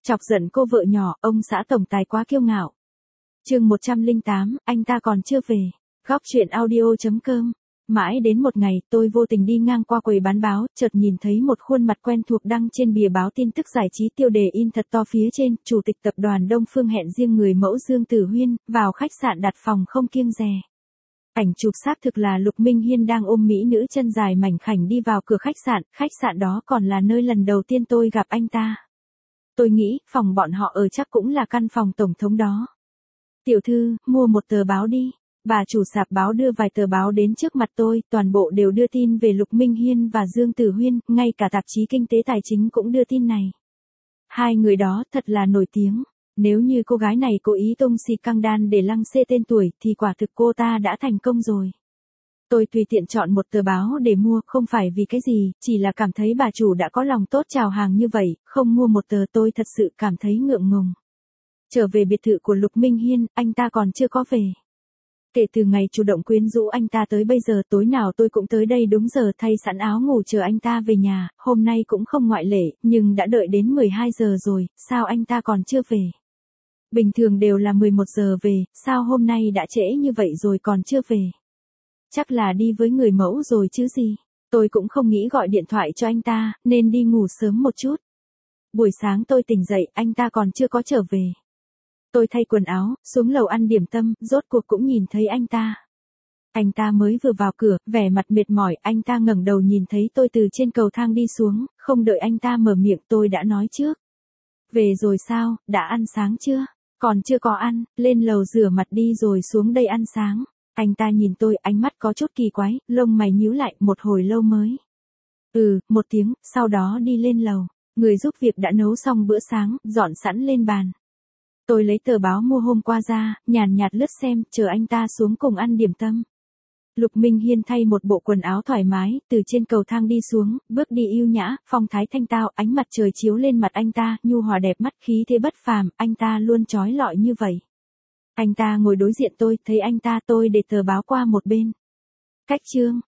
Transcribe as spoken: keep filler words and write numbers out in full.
Chọc giận cô vợ nhỏ, ông xã tổng tài quá kiêu ngạo. Chương một trăm lẻ tám, anh ta còn chưa về. Góc truyện audio chấm com. Mãi đến một ngày, tôi vô tình đi ngang qua quầy bán báo, chợt nhìn thấy một khuôn mặt quen thuộc đăng trên bìa báo tin tức giải trí, tiêu đề in thật to phía trên: Chủ tịch tập đoàn Đông Phương hẹn riêng người mẫu Dương Tử Huyên, vào khách sạn đặt phòng không kiêng dè. Ảnh chụp xác thực là Lục Minh Hiên đang ôm mỹ nữ chân dài mảnh khảnh đi vào cửa khách sạn, khách sạn đó còn là nơi lần đầu tiên tôi gặp anh ta. Tôi nghĩ, phòng bọn họ ở chắc cũng là căn phòng tổng thống đó. Tiểu thư, mua một tờ báo đi. Bà chủ sạp báo đưa vài tờ báo đến trước mặt tôi, toàn bộ đều đưa tin về Lục Minh Hiên và Dương Tử Huyên, ngay cả tạp chí Kinh tế Tài chính cũng đưa tin này. Hai người đó thật là nổi tiếng. Nếu như cô gái này cố ý tung xì căng đan để lăng xê tên tuổi, thì quả thực cô ta đã thành công rồi. Tôi tùy tiện chọn một tờ báo để mua, không phải vì cái gì, chỉ là cảm thấy bà chủ đã có lòng tốt chào hàng như vậy, không mua một tờ tôi thật sự cảm thấy ngượng ngùng. Trở về biệt thự của Lục Minh Hiên, anh ta còn chưa có về. Kể từ ngày chủ động quyến rũ anh ta tới bây giờ, tối nào tôi cũng tới đây đúng giờ, thay sẵn áo ngủ chờ anh ta về nhà, hôm nay cũng không ngoại lệ, nhưng đã đợi đến mười hai giờ rồi, sao anh ta còn chưa về? Bình thường đều là mười một giờ về, sao hôm nay đã trễ như vậy rồi còn chưa về? Chắc là đi với người mẫu rồi chứ gì. Tôi cũng không nghĩ gọi điện thoại cho anh ta, nên đi ngủ sớm một chút. Buổi sáng tôi tỉnh dậy, anh ta còn chưa có trở về. Tôi thay quần áo, xuống lầu ăn điểm tâm, rốt cuộc cũng nhìn thấy anh ta. Anh ta mới vừa vào cửa, vẻ mặt mệt mỏi, anh ta ngẩng đầu nhìn thấy tôi từ trên cầu thang đi xuống, không đợi anh ta mở miệng tôi đã nói trước. Về rồi sao, đã ăn sáng chưa? Còn chưa có ăn, lên lầu rửa mặt đi rồi xuống đây ăn sáng. Anh ta nhìn tôi, ánh mắt có chút kỳ quái, lông mày nhíu lại, một hồi lâu mới. Ừ, một tiếng, sau đó đi lên lầu. Người giúp việc đã nấu xong bữa sáng, dọn sẵn lên bàn. Tôi lấy tờ báo mua hôm qua ra, nhàn nhạt lướt xem, chờ anh ta xuống cùng ăn điểm tâm. Lục Minh Hiên thay một bộ quần áo thoải mái, từ trên cầu thang đi xuống, bước đi yêu nhã, phong thái thanh tao, ánh mặt trời chiếu lên mặt anh ta, nhu hòa đẹp mắt, khí thế bất phàm, anh ta luôn chói lọi như vậy. Anh ta ngồi đối diện tôi, thấy anh ta tôi để tờ báo qua một bên. Cách chương,